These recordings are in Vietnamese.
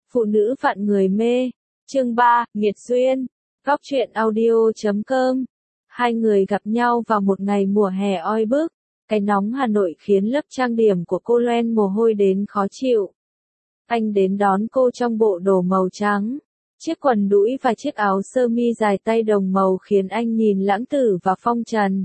Phụ nữ vạn người mê. Chương 3, Nghiệt duyên. Góc truyện audio.com. Hai người gặp nhau vào một ngày mùa hè oi bức. Cái nóng Hà Nội khiến lớp trang điểm của cô loen mồ hôi đến khó chịu. Anh đến đón cô trong bộ đồ màu trắng. Chiếc quần đũi và chiếc áo sơ mi dài tay đồng màu khiến anh nhìn lãng tử và phong trần.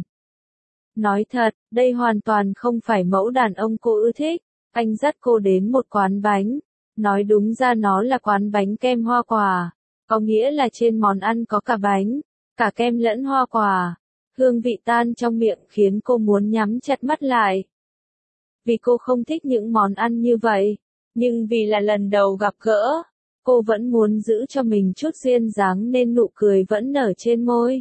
Nói thật, đây hoàn toàn không phải mẫu đàn ông cô ưa thích. Anh dắt cô đến một quán bánh. Nói đúng ra nó là quán bánh kem hoa quả. Có nghĩa là trên món ăn có cả bánh, cả kem lẫn hoa quả. Hương vị tan trong miệng khiến cô muốn nhắm chặt mắt lại. Vì cô không thích những món ăn như vậy. Nhưng vì là lần đầu gặp gỡ, cô vẫn muốn giữ cho mình chút duyên dáng nên nụ cười vẫn nở trên môi.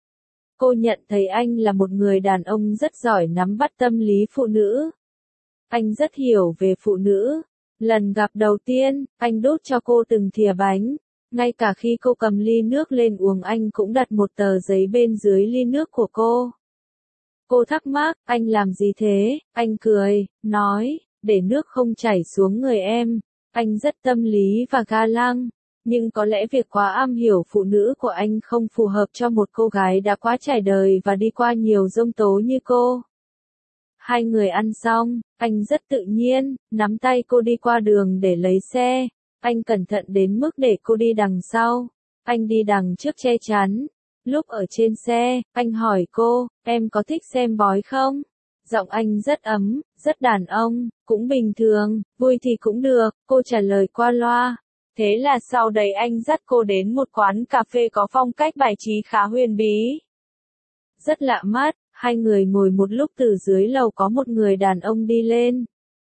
Cô nhận thấy anh là một người đàn ông rất giỏi nắm bắt tâm lý phụ nữ. Anh rất hiểu về phụ nữ. Lần gặp đầu tiên, anh đút cho cô từng thìa bánh. Ngay cả khi cô cầm ly nước lên uống anh cũng đặt một tờ giấy bên dưới ly nước của cô. Cô thắc mắc, anh làm gì thế? Anh cười, nói, để nước không chảy xuống người em. Anh rất tâm lý và ga lăng. Nhưng có lẽ việc quá am hiểu phụ nữ của anh không phù hợp cho một cô gái đã quá trải đời và đi qua nhiều giông tố như cô. Hai người ăn xong, anh rất tự nhiên, nắm tay cô đi qua đường để lấy xe. Anh cẩn thận đến mức để cô đi đằng sau. Anh đi đằng trước che chắn. Lúc ở trên xe, anh hỏi cô, em có thích xem bói không? Giọng anh rất ấm, rất đàn ông, cũng bình thường, vui thì cũng được, cô trả lời qua loa. Thế là sau đấy anh dắt cô đến một quán cà phê có phong cách bài trí khá huyền bí. Rất lạ mắt, hai người ngồi một lúc từ dưới lầu có một người đàn ông đi lên.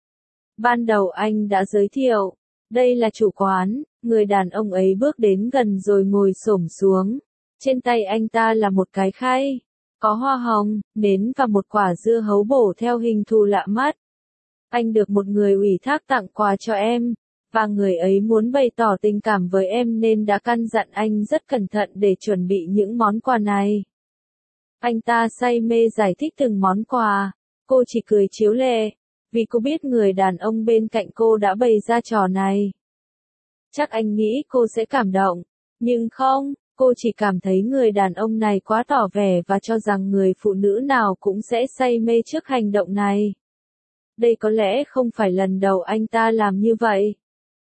Ban đầu anh đã giới thiệu, đây là chủ quán, người đàn ông ấy bước đến gần rồi ngồi xổm xuống. Trên tay anh ta là một cái khay, có hoa hồng, nến và một quả dưa hấu bổ theo hình thù lạ mắt. Anh được một người ủy thác tặng quà cho em, và người ấy muốn bày tỏ tình cảm với em nên đã căn dặn anh rất cẩn thận để chuẩn bị những món quà này. Anh ta say mê giải thích từng món quà, cô chỉ cười chiếu lệ, vì cô biết người đàn ông bên cạnh cô đã bày ra trò này. Chắc anh nghĩ cô sẽ cảm động, nhưng không, cô chỉ cảm thấy người đàn ông này quá tỏ vẻ và cho rằng người phụ nữ nào cũng sẽ say mê trước hành động này. Đây có lẽ không phải lần đầu anh ta làm như vậy.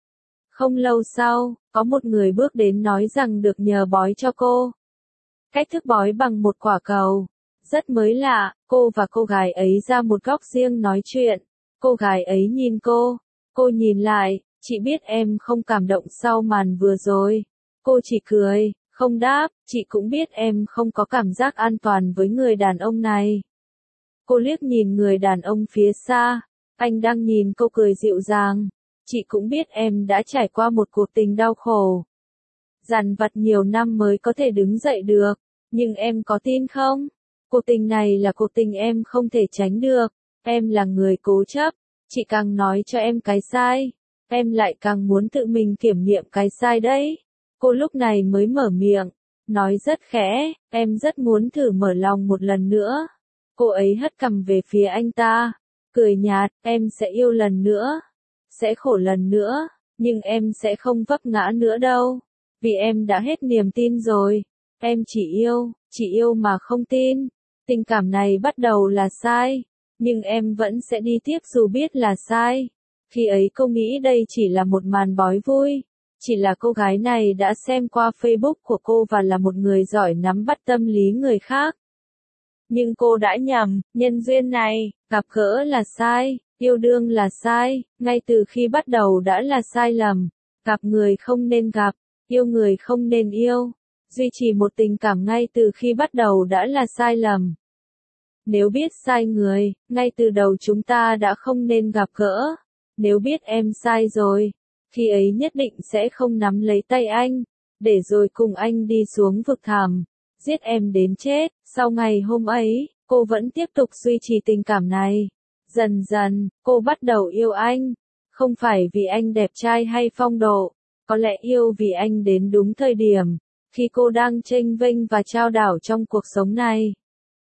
Không lâu sau, có một người bước đến nói rằng được nhờ bói cho cô. Cách thức bói bằng một quả cầu. Rất mới lạ, cô và cô gái ấy ra một góc riêng nói chuyện. Cô gái ấy nhìn cô nhìn lại, chị biết em không cảm động sau màn vừa rồi. Cô chỉ cười, không đáp, chị cũng biết em không có cảm giác an toàn với người đàn ông này. Cô liếc nhìn người đàn ông phía xa, anh đang nhìn cô cười dịu dàng. Chị cũng biết em đã trải qua một cuộc tình đau khổ. Dằn vặt nhiều năm mới có thể đứng dậy được, nhưng em có tin không? Cuộc tình này là cuộc tình em không thể tránh được, em là người cố chấp, chị càng nói cho em cái sai, em lại càng muốn tự mình kiểm nghiệm cái sai đấy. Cô lúc này mới mở miệng, nói rất khẽ, em rất muốn thử mở lòng một lần nữa. Cô ấy hất cằm về phía anh ta, cười nhạt, em sẽ yêu lần nữa, sẽ khổ lần nữa, nhưng em sẽ không vấp ngã nữa đâu, vì em đã hết niềm tin rồi. Em chỉ yêu mà không tin. Tình cảm này bắt đầu là sai, nhưng em vẫn sẽ đi tiếp dù biết là sai. Khi ấy cô nghĩ đây chỉ là một màn bói vui, chỉ là cô gái này đã xem qua Facebook của cô và là một người giỏi nắm bắt tâm lý người khác. Nhưng cô đã nhầm, nhân duyên này, gặp gỡ là sai, yêu đương là sai, ngay từ khi bắt đầu đã là sai lầm. Gặp người không nên gặp, yêu người không nên yêu. Duy trì một tình cảm ngay từ khi bắt đầu đã là sai lầm. Nếu biết sai người, ngay từ đầu chúng ta đã không nên gặp gỡ. Nếu biết em sai rồi, khi ấy nhất định sẽ không nắm lấy tay anh, để rồi cùng anh đi xuống vực thẳm, giết em đến chết. Sau ngày hôm ấy, cô vẫn tiếp tục duy trì tình cảm này. Dần dần, cô bắt đầu yêu anh. Không phải vì anh đẹp trai hay phong độ, có lẽ yêu vì anh đến đúng thời điểm, khi cô đang chênh vênh và chao đảo trong cuộc sống này.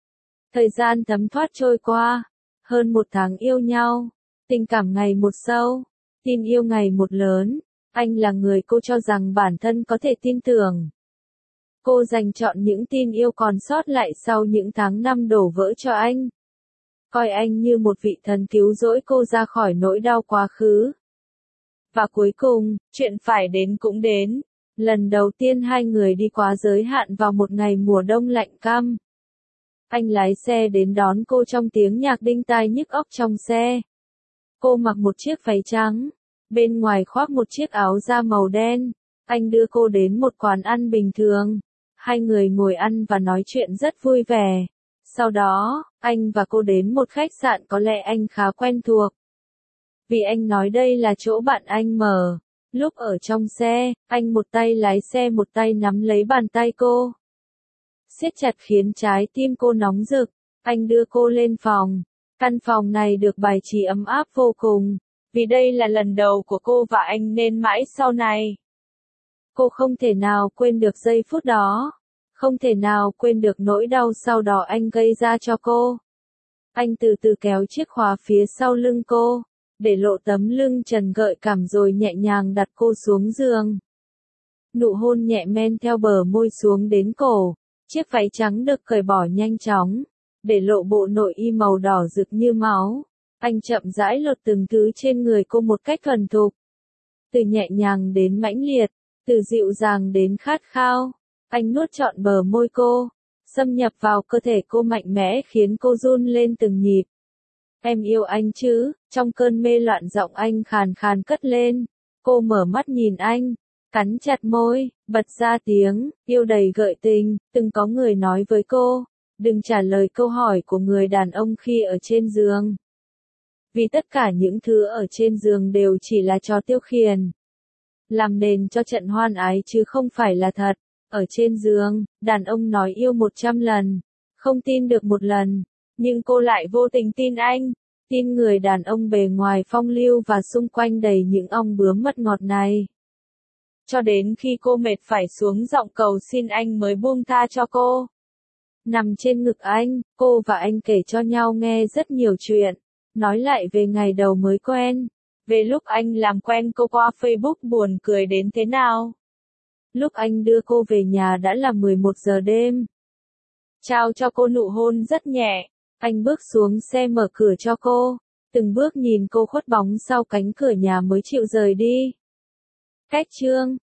Thời gian thấm thoát trôi qua, hơn 1 tháng yêu nhau, tình cảm ngày một sâu, tin yêu ngày một lớn. Anh là người cô cho rằng bản thân có thể tin tưởng. Cô dành chọn những tin yêu còn sót lại sau những tháng năm đổ vỡ cho anh. Coi anh như một vị thần cứu rỗi cô ra khỏi nỗi đau quá khứ. Và cuối cùng, chuyện phải đến cũng đến. Lần đầu tiên hai người đi quá giới hạn vào một ngày mùa đông lạnh căm. Anh lái xe đến đón cô trong tiếng nhạc đinh tai nhức óc trong xe. Cô mặc một chiếc váy trắng, bên ngoài khoác một chiếc áo da màu đen. Anh đưa cô đến một quán ăn bình thường. Hai người ngồi ăn và nói chuyện rất vui vẻ. Sau đó, anh và cô đến một khách sạn có lẽ anh khá quen thuộc. Vì anh nói đây là chỗ bạn anh mở. Lúc ở trong xe, anh một tay lái xe một tay nắm lấy bàn tay cô. Siết chặt khiến trái tim cô nóng rực. Anh đưa cô lên phòng. Căn phòng này được bài trí ấm áp vô cùng. Vì đây là lần đầu của cô và anh nên mãi sau này. Cô không thể nào quên được giây phút đó. Không thể nào quên được nỗi đau sau đó anh gây ra cho cô. Anh từ từ kéo chiếc khóa phía sau lưng cô, để lộ tấm lưng trần gợi cảm rồi nhẹ nhàng đặt cô xuống giường. Nụ hôn nhẹ men theo bờ môi xuống đến cổ, chiếc váy trắng được cởi bỏ nhanh chóng, để lộ bộ nội y màu đỏ rực như máu. Anh chậm rãi lột từng thứ trên người cô một cách thuần thục. Từ nhẹ nhàng đến mãnh liệt, từ dịu dàng đến khát khao. Anh nuốt trọn bờ môi cô, xâm nhập vào cơ thể cô mạnh mẽ khiến cô run lên từng nhịp. Em yêu anh chứ? Trong cơn mê loạn giọng anh khàn khàn cất lên. Cô mở mắt nhìn anh, cắn chặt môi, bật ra tiếng yêu đầy gợi tình. Từng có người nói với cô, đừng trả lời câu hỏi của người đàn ông khi ở trên giường. Vì tất cả những thứ ở trên giường đều chỉ là trò tiêu khiển, làm nền cho trận hoan ái chứ không phải là thật. Ở trên giường, đàn ông nói yêu 100 lần, không tin được một lần, nhưng cô lại vô tình tin anh, tin người đàn ông bề ngoài phong lưu và xung quanh đầy những ong bướm mật ngọt này. Cho đến khi cô mệt phải xuống giọng cầu xin anh mới buông tha cho cô. Nằm trên ngực anh, cô và anh kể cho nhau nghe rất nhiều chuyện, nói lại về ngày đầu mới quen, về lúc anh làm quen cô qua Facebook buồn cười đến thế nào. Lúc anh đưa cô về nhà đã là 11 giờ đêm. Trao cho cô nụ hôn rất nhẹ, anh bước xuống xe mở cửa cho cô, từng bước nhìn cô khuất bóng sau cánh cửa nhà mới chịu rời đi. Cách chương